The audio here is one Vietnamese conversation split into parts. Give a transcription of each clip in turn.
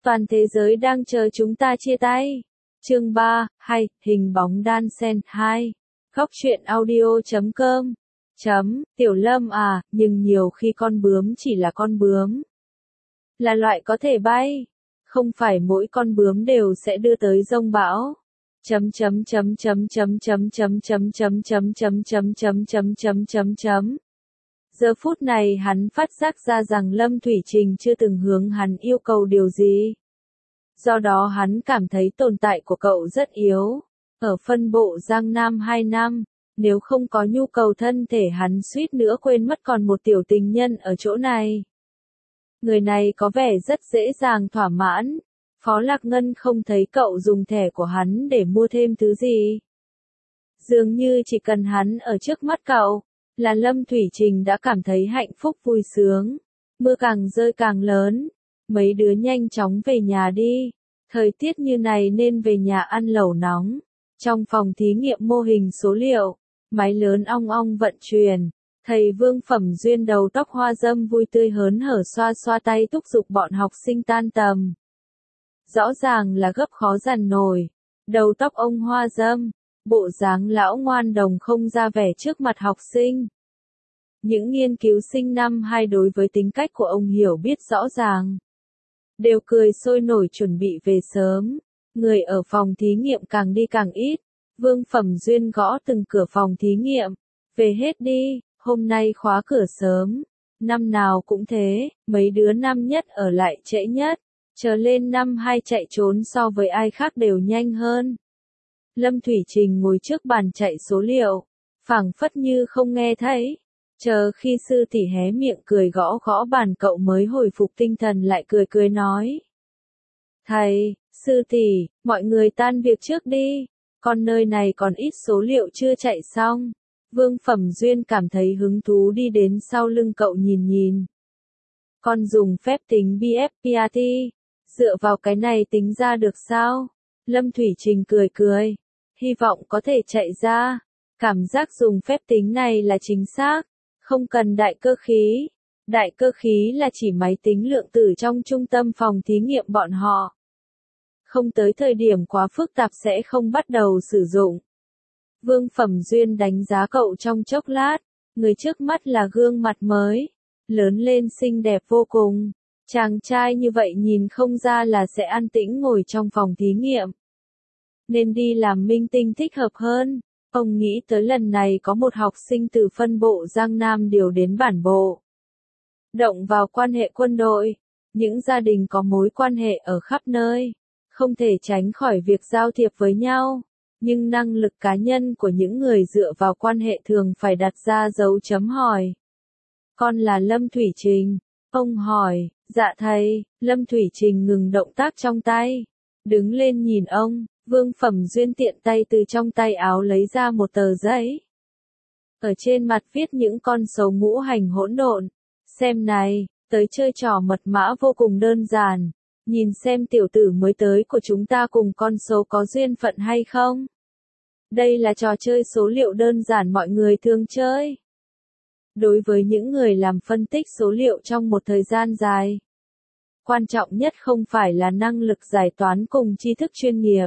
Toàn thế giới đang chờ chúng ta chia tay. Chương 3, hay, hình bóng đan sen 2. Góc truyện audio.com. Tiểu Lâm à, nhưng nhiều khi con bướm chỉ là con bướm. Là loại có thể bay. Không phải mỗi con bướm đều sẽ đưa tới giông bão. Giờ phút này hắn phát giác ra rằng Lâm Thủy Trình chưa từng hướng hắn yêu cầu điều gì. Do đó hắn cảm thấy tồn tại của cậu rất yếu. Ở phân bộ Giang Nam 2 năm, nếu không có nhu cầu thân thể hắn suýt nữa quên mất còn một tiểu tình nhân ở chỗ này. Người này có vẻ rất dễ dàng thỏa mãn. Phó Lạc Ngân không thấy cậu dùng thẻ của hắn để mua thêm thứ gì. Dường như chỉ cần hắn ở trước mắt cậu, là Lâm Thủy Trình đã cảm thấy hạnh phúc vui sướng. Mưa càng rơi càng lớn, mấy đứa nhanh chóng về nhà đi. Thời tiết như này nên về nhà ăn lẩu nóng. Trong phòng thí nghiệm mô hình số liệu, máy lớn ong ong vận chuyển. Thầy Vương Phẩm Duyên đầu tóc hoa râm vui tươi hớn hở xoa xoa tay thúc giục bọn học sinh tan tầm. Rõ ràng là gấp khó dằn nổi. Đầu tóc ông hoa râm, bộ dáng lão ngoan đồng không ra vẻ trước mặt học sinh. Những nghiên cứu sinh năm 2 đối với tính cách của ông hiểu biết rõ ràng. Đều cười sôi nổi chuẩn bị về sớm. Người ở phòng thí nghiệm càng đi càng ít. Vương Phẩm Duyên gõ từng cửa phòng thí nghiệm. Về hết đi, hôm nay khóa cửa sớm. Năm nào cũng thế, mấy đứa năm nhất ở lại trễ nhất. Chờ lên năm 2 chạy trốn so với ai khác đều nhanh hơn. Lâm Thủy Trình ngồi trước bàn chạy số liệu, phảng phất như không nghe thấy. Chờ khi sư tỷ hé miệng cười gõ gõ bàn cậu mới hồi phục tinh thần lại cười cười nói. Thầy, sư tỷ, mọi người tan việc trước đi, còn nơi này còn ít số liệu chưa chạy xong. Vương Phẩm Duyên cảm thấy hứng thú đi đến sau lưng cậu nhìn nhìn. Con dùng phép tính BFPRT, dựa vào cái này tính ra được sao? Lâm Thủy Trình cười cười, hy vọng có thể chạy ra. Cảm giác dùng phép tính này là chính xác, không cần đại cơ khí. Đại cơ khí là chỉ máy tính lượng tử trong trung tâm phòng thí nghiệm bọn họ. Không tới thời điểm quá phức tạp sẽ không bắt đầu sử dụng. Vương Phẩm Duyên đánh giá cậu trong chốc lát, người trước mắt là gương mặt mới, lớn lên xinh đẹp vô cùng. Chàng trai như vậy nhìn không ra là sẽ an tĩnh ngồi trong phòng thí nghiệm. Nên đi làm minh tinh thích hợp hơn. Ông nghĩ tới lần này có một học sinh từ phân bộ Giang Nam điều đến bản bộ. Động vào quan hệ quân đội, những gia đình có mối quan hệ ở khắp nơi, không thể tránh khỏi việc giao thiệp với nhau. Nhưng năng lực cá nhân của những người dựa vào quan hệ thường phải đặt ra dấu chấm hỏi. Con là Lâm Thủy Trình. Ông hỏi, dạ thầy. Lâm Thủy Trình ngừng động tác trong tay. Đứng lên nhìn ông, Vương Phẩm Duyên tiện tay từ trong tay áo lấy ra một tờ giấy. Ở trên mặt viết những con số ngũ hành hỗn độn. Xem này, tới chơi trò mật mã vô cùng đơn giản. Nhìn xem tiểu tử mới tới của chúng ta cùng con số có duyên phận hay không. Đây là trò chơi số liệu đơn giản mọi người thường chơi. Đối với những người làm phân tích số liệu trong một thời gian dài, quan trọng nhất không phải là năng lực giải toán cùng tri thức chuyên nghiệp,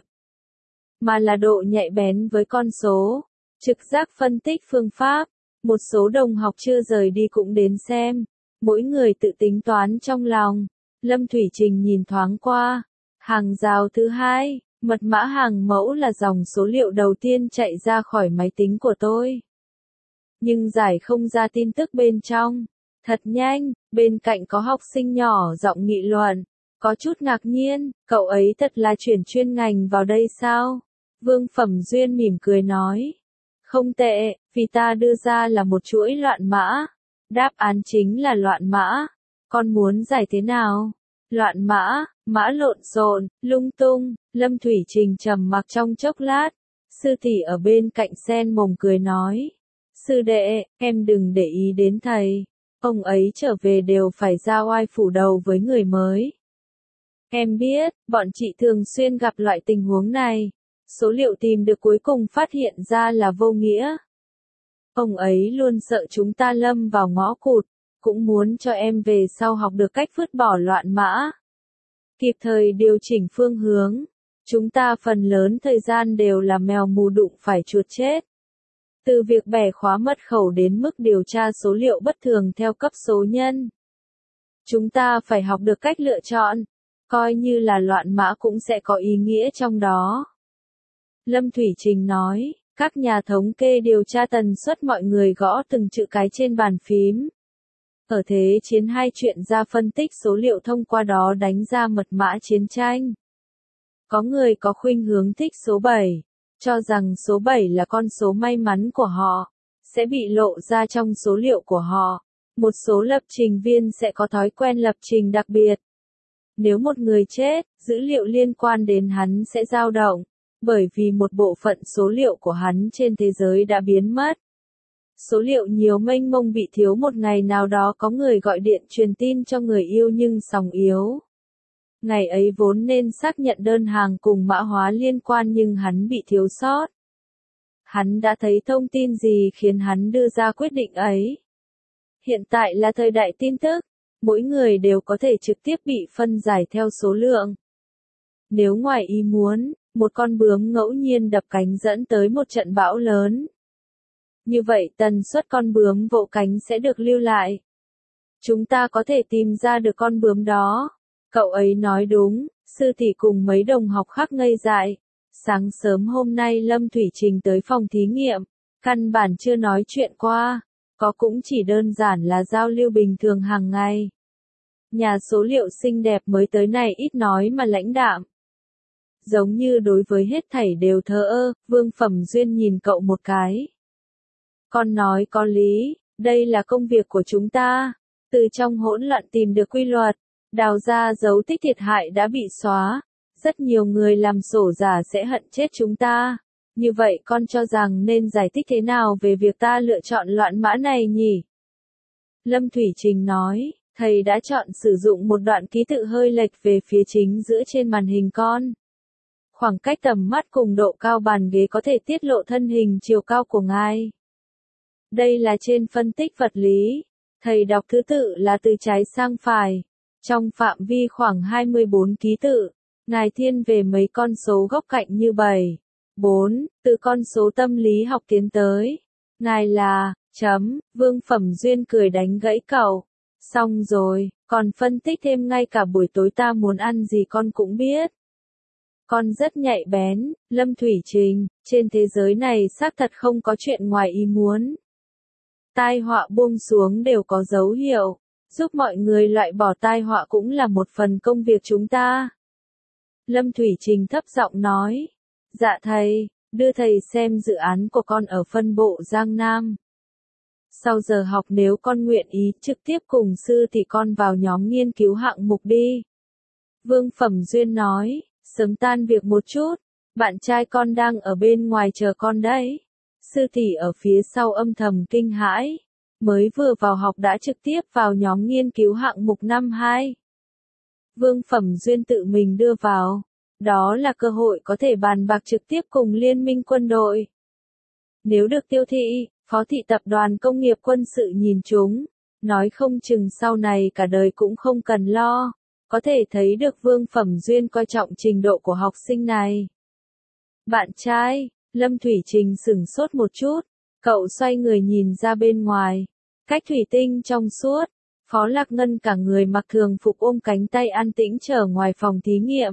mà là độ nhạy bén với con số, trực giác phân tích phương pháp. Một số đồng học chưa rời đi cũng đến xem, mỗi người tự tính toán trong lòng. Lâm Thủy Trình nhìn thoáng qua, hàng rào thứ 2, mật mã hàng mẫu là dòng số liệu đầu tiên chạy ra khỏi máy tính của tôi. Nhưng giải không ra tin tức bên trong. Thật nhanh, bên cạnh có học sinh nhỏ giọng nghị luận. Có chút ngạc nhiên, cậu ấy thật là chuyển chuyên ngành vào đây sao? Vương Phẩm Duyên mỉm cười nói. Không tệ, vì ta đưa ra là một chuỗi loạn mã. Đáp án chính là loạn mã. Con muốn giải thế nào? Loạn mã, mã lộn xộn, lung tung. Lâm Thủy Trình trầm mặc trong chốc lát. Sư tỷ ở bên cạnh sen mồm cười nói. Sư đệ, em đừng để ý đến thầy. Ông ấy trở về đều phải ra oai phủ đầu với người mới. Em biết, bọn chị thường xuyên gặp loại tình huống này. Số liệu tìm được cuối cùng phát hiện ra là vô nghĩa. Ông ấy luôn sợ chúng ta lâm vào ngõ cụt, cũng muốn cho em về sau học được cách vứt bỏ loạn mã. kịp thời điều chỉnh phương hướng. Chúng ta phần lớn thời gian đều là mèo mù đụng phải chuột chết. Từ việc bẻ khóa mật khẩu đến mức điều tra số liệu bất thường theo cấp số nhân. Chúng ta phải học được cách lựa chọn, coi như là loạn mã cũng sẽ có ý nghĩa trong đó. Lâm Thủy Trình nói, các nhà thống kê điều tra tần suất mọi người gõ từng chữ cái trên bàn phím. Ở Thế chiến 2 chuyện ra phân tích số liệu thông qua đó đánh ra mật mã chiến tranh. Có người có khuynh hướng thích số 7, cho rằng số 7 là con số may mắn của họ, sẽ bị lộ ra trong số liệu của họ. Một số lập trình viên sẽ có thói quen lập trình đặc biệt. Nếu một người chết, dữ liệu liên quan đến hắn sẽ dao động, bởi vì một bộ phận số liệu của hắn trên thế giới đã biến mất. Số liệu nhiều mênh mông bị thiếu, một ngày nào đó có người gọi điện truyền tin cho người yêu nhưng sóng yếu. Ngày ấy vốn nên xác nhận đơn hàng cùng mã hóa liên quan nhưng hắn bị thiếu sót. Hắn đã thấy thông tin gì khiến hắn đưa ra quyết định ấy? Hiện tại là thời đại tin tức, mỗi người đều có thể trực tiếp bị phân giải theo số lượng. Nếu ngoài ý muốn, một con bướm ngẫu nhiên đập cánh dẫn tới một trận bão lớn. Như vậy tần suất con bướm vỗ cánh sẽ được lưu lại. Chúng ta có thể tìm ra được con bướm đó. Cậu ấy nói đúng, sư tỷ cùng mấy đồng học khác ngây dại. Sáng sớm hôm nay Lâm Thủy Trình tới phòng thí nghiệm, căn bản chưa nói chuyện qua, có cũng chỉ đơn giản là giao lưu bình thường hàng ngày. Nhà số liệu xinh đẹp mới tới này ít nói mà lãnh đạm. Giống như đối với hết thảy đều thờ ơ, Vương Phẩm Duyên nhìn cậu một cái. Con nói có lý, đây là công việc của chúng ta. Từ trong hỗn loạn tìm được quy luật, đào ra dấu tích thiệt hại đã bị xóa. Rất nhiều người làm sổ giả sẽ hận chết chúng ta. Như vậy con cho rằng nên giải thích thế nào về việc ta lựa chọn loạn mã này nhỉ? Lâm Thủy Trình nói, thầy đã chọn sử dụng một đoạn ký tự hơi lệch về phía chính giữa trên màn hình con. Khoảng cách tầm mắt cùng độ cao bàn ghế có thể tiết lộ thân hình chiều cao của ngài. Đây là trên phân tích vật lý. Thầy đọc thứ tự là từ trái sang phải. Trong phạm vi khoảng 24 ký tự, ngài thiên về mấy con số góc cạnh như 7, 4, từ con số tâm lý học tiến tới. Ngài là, Vương Phẩm Duyên cười đánh gãy cậu. Xong rồi, còn phân tích thêm ngay cả buổi tối ta muốn ăn gì con cũng biết. Con rất nhạy bén, Lâm Thủy Trình, trên thế giới này xác thật không có chuyện ngoài ý muốn. Tai họa buông xuống đều có dấu hiệu, giúp mọi người loại bỏ tai họa cũng là một phần công việc chúng ta. Lâm Thủy Trình thấp giọng nói, dạ thầy, đưa thầy xem dự án của con ở phân bộ Giang Nam. Sau giờ học nếu con nguyện ý trực tiếp cùng sư thì con vào nhóm nghiên cứu hạng mục đi. Vương Phẩm Duyên nói, sớm tan việc một chút, bạn trai con đang ở bên ngoài chờ con đấy. Sư tỷ ở phía sau âm thầm kinh hãi, mới vừa vào học đã trực tiếp vào nhóm nghiên cứu hạng mục năm 2. Vương Phẩm Duyên tự mình đưa vào, đó là cơ hội có thể bàn bạc trực tiếp cùng liên minh quân đội. Nếu được Tiêu thị, Phó thị tập đoàn công nghiệp quân sự nhìn chúng, nói không chừng sau này cả đời cũng không cần lo, có thể thấy được Vương Phẩm Duyên coi trọng trình độ của học sinh này. Bạn trai, Lâm Thủy Trình sửng sốt một chút, cậu xoay người nhìn ra bên ngoài, cách thủy tinh trong suốt, Phó Lạc Ngân cả người mặc thường phục ôm cánh tay an tĩnh chờ ngoài phòng thí nghiệm.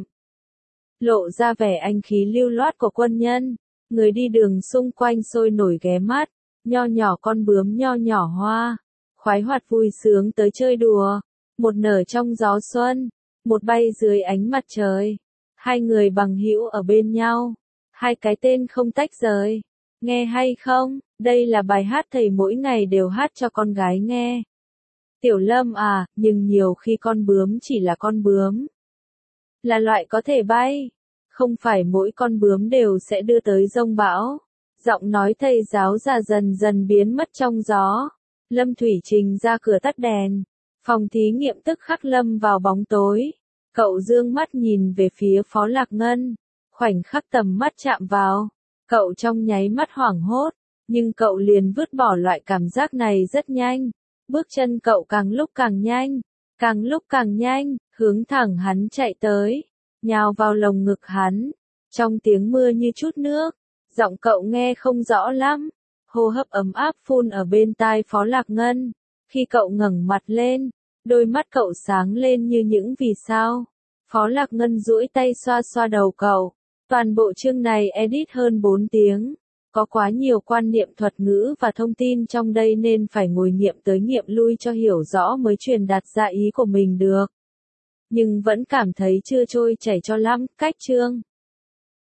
Lộ ra vẻ anh khí lưu loát của quân nhân, người đi đường xung quanh sôi nổi ghé mắt, nho nhỏ con bướm nho nhỏ hoa, khoái hoạt vui sướng tới chơi đùa, một nở trong gió xuân, một bay dưới ánh mặt trời, hai người bằng hữu ở bên nhau, hai cái tên không tách rời. Nghe hay không, đây là bài hát thầy mỗi ngày đều hát cho con gái nghe. Tiểu Lâm à, nhưng nhiều khi con bướm chỉ là con bướm. Là loại có thể bay. Không phải mỗi con bướm đều sẽ đưa tới giông bão. Giọng nói thầy giáo già dần dần biến mất trong gió. Lâm Thủy Trình ra cửa tắt đèn. Phòng thí nghiệm tức khắc lâm vào bóng tối. Cậu dương mắt nhìn về phía Phó Lạc Ngân. Khoảnh khắc tầm mắt chạm vào. Cậu trong nháy mắt hoảng hốt. Nhưng cậu liền vứt bỏ loại cảm giác này rất nhanh. Bước chân cậu càng lúc càng nhanh. càng lúc càng nhanh, hướng thẳng hắn chạy tới, nhào vào lồng ngực hắn, trong tiếng mưa như chút nước, giọng cậu nghe không rõ lắm, hô hấp ấm áp phun ở bên tai Phó Lạc Ngân, khi cậu ngẩng mặt lên, đôi mắt cậu sáng lên như những vì sao. Phó Lạc Ngân duỗi tay xoa xoa đầu cậu, toàn bộ chương này edit hơn 4 tiếng. Có quá nhiều quan niệm thuật ngữ và thông tin trong đây nên phải ngồi nghiệm tới nghiệm lui cho hiểu rõ mới truyền đạt ra ý của mình được. Nhưng vẫn cảm thấy chưa trôi chảy cho lắm, cách chương.